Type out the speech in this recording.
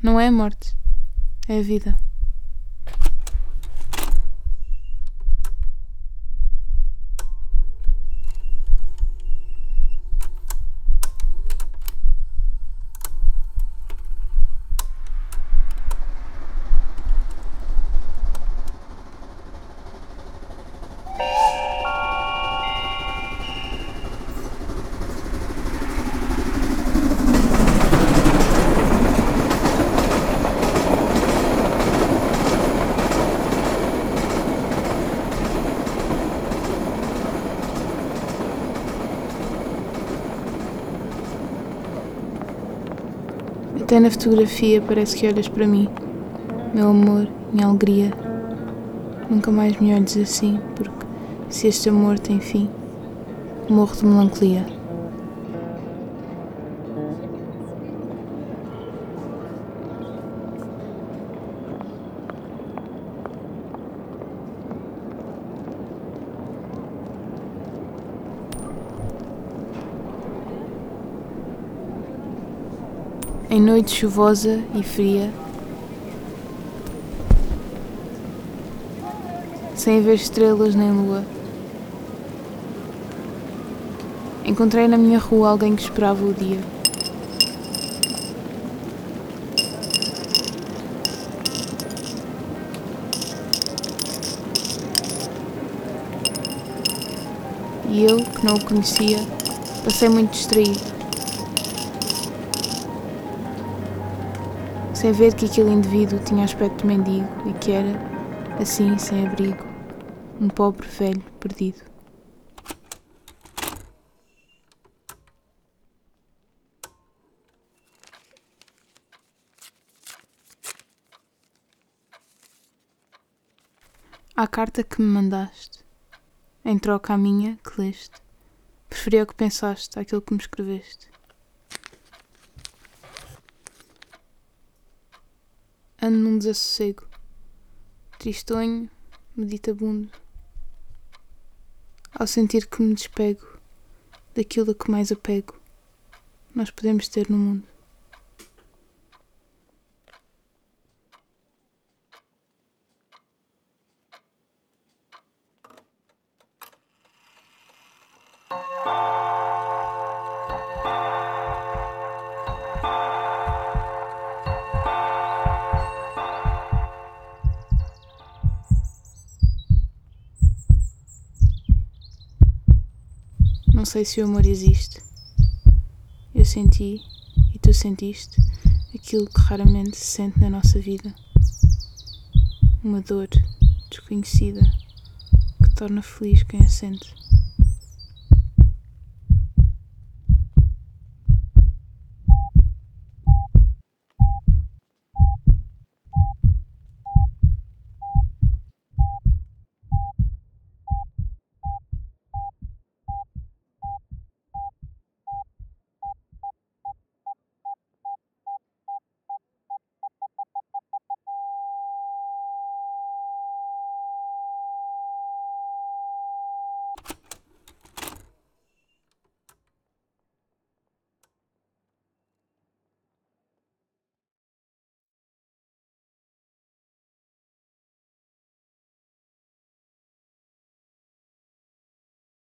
Não é a morte, é a vida. Até na fotografia parece que olhas para mim, meu amor, minha alegria. Nunca mais me olhes assim, porque se este amor tem fim, morro de melancolia. Em noite chuvosa e fria, sem haver estrelas nem lua, encontrei na minha rua alguém que esperava o dia. E eu, que não o conhecia, passei muito distraído, sem ver que aquele indivíduo tinha aspecto de mendigo e que era, assim, sem abrigo, um pobre velho perdido. À carta que me mandaste, em troca à minha que leste, preferi ao que pensaste àquilo que me escreveste. Ando num desassossego, tristonho, meditabundo, ao sentir que me despego daquilo a que mais apego nós podemos ter no mundo. Não sei se o amor existe. Eu senti, e tu sentiste, aquilo que raramente se sente na nossa vida. Uma dor desconhecida que torna feliz quem a sente.